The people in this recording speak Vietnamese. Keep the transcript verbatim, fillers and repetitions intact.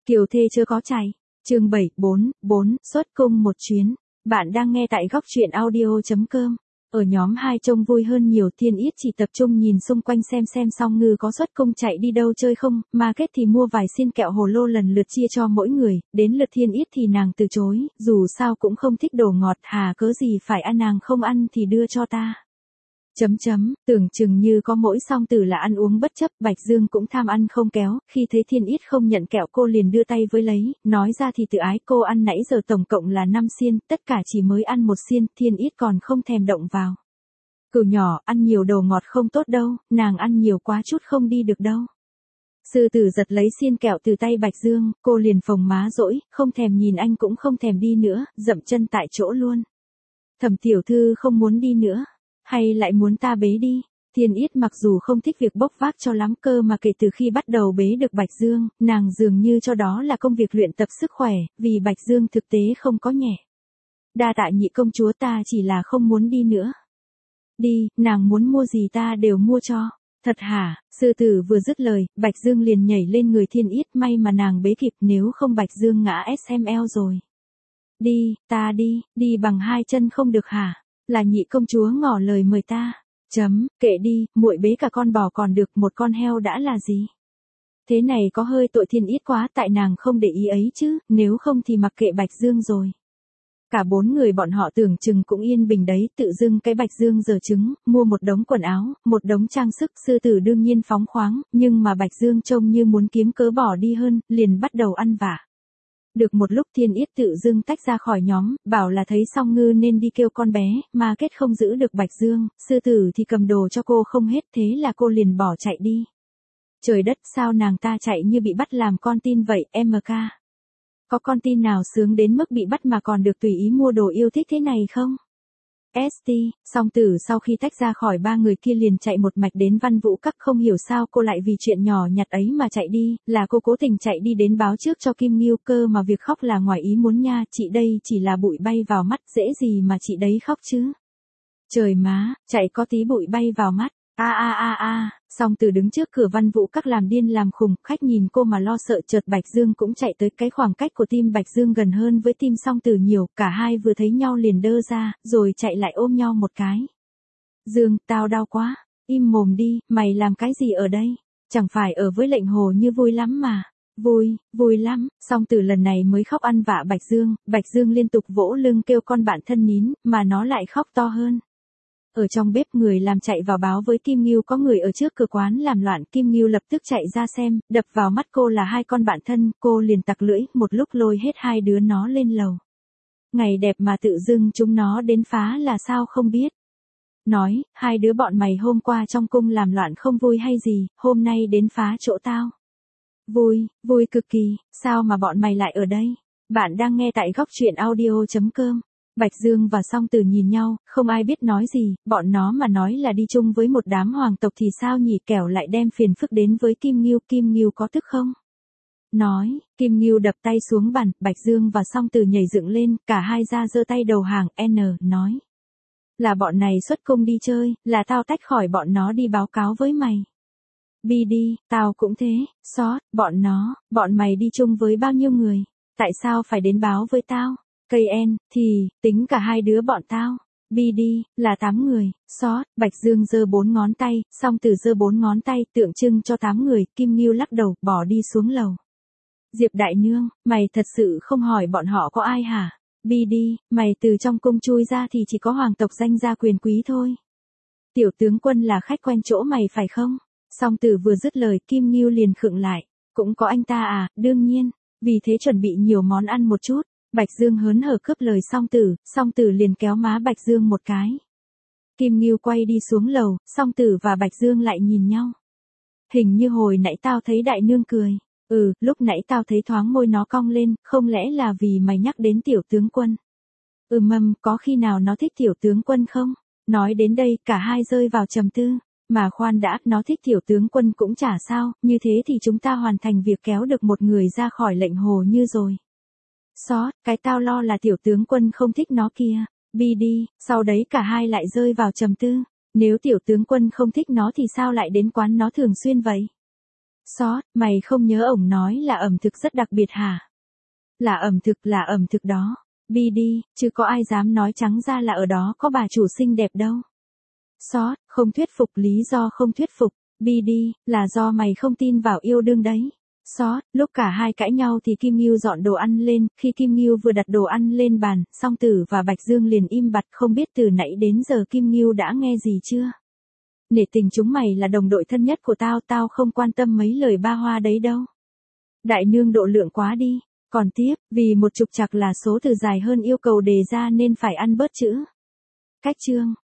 Kiều thê chưa có chạy. Chương bảy bốn bốn, xuất cung một chuyến. Bạn đang nghe tại góc truyện audio chấm com. Ở nhóm hai trông vui hơn nhiều, Thiên Yết chỉ tập trung nhìn xung quanh xem xem Song Ngư có xuất cung chạy đi đâu chơi không, mà kết thì mua vài xiên kẹo hồ lô lần lượt chia cho mỗi người, đến lượt Thiên Yết thì nàng từ chối, dù sao cũng không thích đồ ngọt, hà cớ gì phải ăn, nàng không ăn thì đưa cho ta. Chấm chấm, tưởng chừng như có mỗi Song Tử là ăn uống bất chấp, Bạch Dương cũng tham ăn không kéo, khi thấy Thiên Yết không nhận kẹo cô liền đưa tay với lấy, nói ra thì tự ái, cô ăn nãy giờ tổng cộng là năm xiên, tất cả chỉ mới ăn một xiên, Thiên Yết còn không thèm động vào. Cừu nhỏ, ăn nhiều đồ ngọt không tốt đâu, nàng ăn nhiều quá chút không đi được đâu. Sư Tử giật lấy xiên kẹo từ tay Bạch Dương, cô liền phồng má dỗi, không thèm nhìn anh cũng không thèm đi nữa, dậm chân tại chỗ luôn. Thẩm tiểu thư không muốn đi nữa. Hay lại muốn ta bế đi? Thiên Yết mặc dù không thích việc bốc vác cho lắm cơ mà kể từ khi bắt đầu bế được Bạch Dương, nàng dường như cho đó là công việc luyện tập sức khỏe, vì Bạch Dương thực tế không có nhẹ. Đa tạ nhị công chúa, ta chỉ là không muốn đi nữa. Đi, nàng muốn mua gì ta đều mua cho. Thật hả? Sư Tử vừa dứt lời, Bạch Dương liền nhảy lên người Thiên Yết, may mà nàng bế kịp, nếu không Bạch Dương ngã ét em lờ rồi. Đi, ta đi, đi bằng hai chân không được hả? Là nhị công chúa ngỏ lời mời ta. Chấm, kệ đi, muội bế cả con bò còn được, một con heo đã là gì. Thế này có hơi tội Thiên Yết quá, tại nàng không để ý ấy chứ, nếu không thì mặc kệ Bạch Dương rồi. Cả bốn người bọn họ tưởng chừng cũng yên bình đấy, tự dưng cái Bạch Dương giở trứng, mua một đống quần áo, một đống trang sức, Sư Tử đương nhiên phóng khoáng, nhưng mà Bạch Dương trông như muốn kiếm cớ bỏ đi hơn, liền bắt đầu ăn vạ. Được một lúc Thiên Yết tự dưng tách ra khỏi nhóm, bảo là thấy Song Ngư nên đi kêu con bé, mà kết không giữ được Bạch Dương, Sư Tử thì cầm đồ cho cô không hết, thế là cô liền bỏ chạy đi. Trời đất, sao nàng ta chạy như bị bắt làm con tin vậy, em ca. Có con tin nào sướng đến mức bị bắt mà còn được tùy ý mua đồ yêu thích thế này không? ét tê, Song Tử sau khi tách ra khỏi ba người kia liền chạy một mạch đến Văn Vũ Các, không hiểu sao cô lại vì chuyện nhỏ nhặt ấy mà chạy đi, là cô cố tình chạy đi đến báo trước cho Kim Ngưu cơ mà việc khóc là ngoài ý muốn nha, chị đây chỉ là bụi bay vào mắt, dễ gì mà chị đấy khóc chứ. Trời má, chạy có tí bụi bay vào mắt. A a a a, Song Tử đứng trước cửa Văn Vũ Các làm điên làm khùng, khách nhìn cô mà lo sợ, chợt Bạch Dương cũng chạy tới, cái khoảng cách của tim Bạch Dương gần hơn với tim Song Tử nhiều, cả hai vừa thấy nhau liền đơ ra, rồi chạy lại ôm nhau một cái. Dương, tao đau quá, im mồm đi, mày làm cái gì ở đây? Chẳng phải ở với lệnh hồ như vui lắm mà. Vui, vui lắm, Song Tử lần này mới khóc ăn vạ Bạch Dương, Bạch Dương liên tục vỗ lưng kêu con bạn thân nín, mà nó lại khóc to hơn. Ở trong bếp người làm chạy vào báo với Kim Ngưu có người ở trước cửa quán làm loạn, Kim Ngưu lập tức chạy ra xem, đập vào mắt cô là hai con bạn thân, cô liền tặc lưỡi, một lúc lôi hết hai đứa nó lên lầu. Ngày đẹp mà tự dưng chúng nó đến phá là sao không biết. Nói, hai đứa bọn mày hôm qua trong cung làm loạn không vui hay gì, hôm nay đến phá chỗ tao. Vui, vui cực kỳ, sao mà bọn mày lại ở đây? Bạn đang nghe tại góc truyện audio chấm com. Bạch Dương và Song Tử nhìn nhau, không ai biết nói gì, bọn nó mà nói là đi chung với một đám hoàng tộc thì sao nhỉ, kẻo lại đem phiền phức đến với Kim Ngưu, Kim Ngưu có tức không? Nói, Kim Ngưu đập tay xuống bàn, Bạch Dương và Song Tử nhảy dựng lên, cả hai ra giơ tay đầu hàng, N, nói. Là bọn này xuất cung đi chơi, là tao tách khỏi bọn nó đi báo cáo với mày. Bi đi, tao cũng thế, xót, bọn nó, bọn mày đi chung với bao nhiêu người, tại sao phải đến báo với tao? Cây en, thì, tính cả hai đứa bọn tao. Bi đi, là tám người, xót, Bạch Dương giơ bốn ngón tay, Song Tử giơ bốn ngón tay, tượng trưng cho tám người, Kim Ngưu lắc đầu, bỏ đi xuống lầu. Diệp đại nương, mày thật sự không hỏi bọn họ có ai hả? Bi đi, mày từ trong cung chui ra thì chỉ có hoàng tộc danh gia quyền quý thôi. Tiểu tướng quân là khách quen chỗ mày phải không? Song Tử vừa dứt lời, Kim Ngưu liền khựng lại, cũng có anh ta à, đương nhiên, vì thế chuẩn bị nhiều món ăn một chút. Bạch Dương hớn hở cướp lời Song Tử, Song Tử liền kéo má Bạch Dương một cái. Kim Ngưu quay đi xuống lầu, Song Tử và Bạch Dương lại nhìn nhau. Hình như hồi nãy tao thấy đại nương cười. Ừ, lúc nãy tao thấy thoáng môi nó cong lên, không lẽ là vì mày nhắc đến tiểu tướng quân. Ừ mầm, có khi nào nó thích tiểu tướng quân không? Nói đến đây, cả hai rơi vào trầm tư. Mà khoan đã, nó thích tiểu tướng quân cũng chả sao, như thế thì chúng ta hoàn thành việc kéo được một người ra khỏi lệnh hồ như rồi. Xót, cái tao lo là tiểu tướng quân không thích nó kia. Bi đi, sau đấy cả hai lại rơi vào trầm tư. Nếu tiểu tướng quân không thích nó thì sao lại đến quán nó thường xuyên vậy? Xót, mày không nhớ ổng nói là ẩm thực rất đặc biệt hả? Là ẩm thực, là ẩm thực đó. Bi đi, chứ có ai dám nói trắng ra là ở đó có bà chủ xinh đẹp đâu. Xót, không thuyết phục, lý do không thuyết phục. Bi đi, là do mày không tin vào yêu đương đấy. Xót, lúc cả hai cãi nhau thì Kim Ngưu dọn đồ ăn lên, khi Kim Ngưu vừa đặt đồ ăn lên bàn, Song Tử và Bạch Dương liền im bặt, không biết từ nãy đến giờ Kim Ngưu đã nghe gì chưa. Nể tình chúng mày là đồng đội thân nhất của tao, tao không quan tâm mấy lời ba hoa đấy đâu. Đại nương độ lượng quá đi. Còn tiếp, vì một trục trặc là số từ dài hơn yêu cầu đề ra nên phải ăn bớt chữ. Cách chương.